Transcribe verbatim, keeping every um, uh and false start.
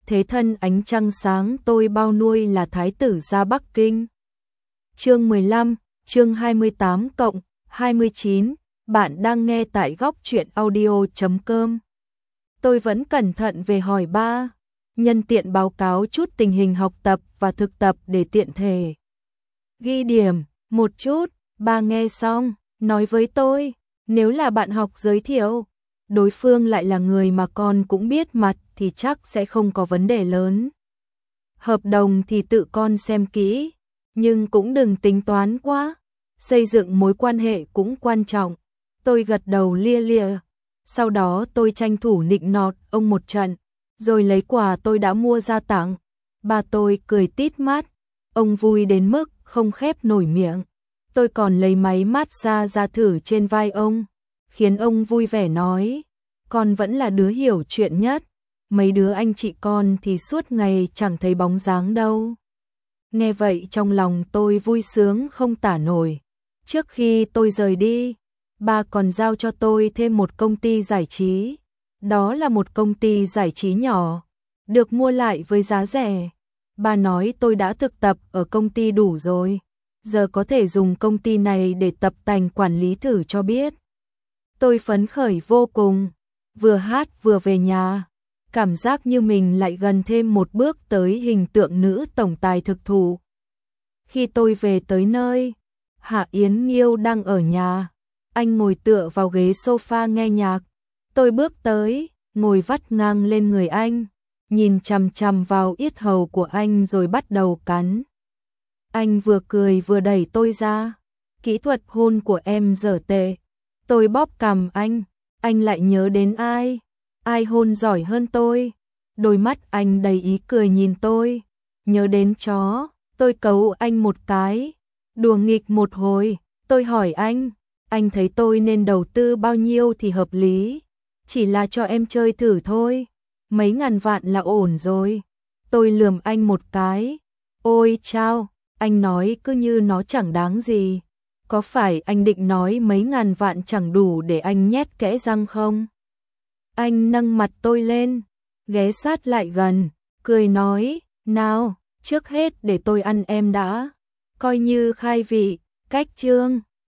thế thân ánh trăng sáng tôi bao nuôi là thái tử ra Bắc Kinh. Chương mười lăm, chương hai mươi tám cộng hai mươi chín, bạn đang nghe tại góc truyện audio chấm com. Tôi vẫn cẩn thận về hỏi ba, nhân tiện báo cáo chút tình hình học tập và thực tập để tiện thể ghi điểm một chút. Ba nghe xong, nói với tôi, nếu là bạn học giới thiệu, đối phương lại là người mà con cũng biết mặt thì chắc sẽ không có vấn đề lớn. Hợp đồng thì tự con xem kỹ, nhưng cũng đừng tính toán quá, xây dựng mối quan hệ cũng quan trọng. Tôi gật đầu lia lịa, sau đó tôi tranh thủ nịnh nọt ông một trận, rồi lấy quà tôi đã mua ra tặng. Ba tôi cười tít mắt, ông vui đến mức không khép nổi miệng. Tôi còn lấy máy massage ra thử trên vai ông, khiến ông vui vẻ nói, con vẫn là đứa hiểu chuyện nhất, mấy đứa anh chị con thì suốt ngày chẳng thấy bóng dáng đâu. Nghe vậy trong lòng tôi vui sướng không tả nổi. Trước khi tôi rời đi, ba còn giao cho tôi thêm một công ty giải trí. Đó là một công ty giải trí nhỏ, được mua lại với giá rẻ. Ba nói tôi đã thực tập ở công ty đủ rồi, giờ có thể dùng công ty này để tập tành quản lý thử cho biết. Tôi phấn khởi vô cùng, vừa hát vừa về nhà, cảm giác như mình lại gần thêm một bước tới hình tượng nữ tổng tài thực thụ. Khi tôi về tới nơi, Hạ Yến Nghiêu đang ở nhà, anh ngồi tựa vào ghế sofa nghe nhạc. Tôi bước tới, ngồi vắt ngang lên người anh, nhìn chằm chằm vào yết hầu của anh rồi bắt đầu cắn. Anh vừa cười vừa đẩy tôi ra, kỹ thuật hôn của em dở tệ. Tôi bóp cằm anh, anh lại nhớ đến ai? Ai hôn giỏi hơn tôi? Đôi mắt anh đầy ý cười nhìn tôi, nhớ đến chó. Tôi cấu anh một cái, đùa nghịch một hồi. Tôi hỏi anh, anh thấy tôi nên đầu tư bao nhiêu thì hợp lý? Chỉ là cho em chơi thử thôi, mấy ngàn vạn là ổn rồi. Tôi lườm anh một cái, ôi chao, anh nói cứ như nó chẳng đáng gì. Có phải anh định nói mấy ngàn vạn chẳng đủ để anh nhét kẽ răng không? Anh nâng mặt tôi lên, ghé sát lại gần, cười nói, nào, trước hết để tôi ăn em đã, coi như khai vị, cách chương.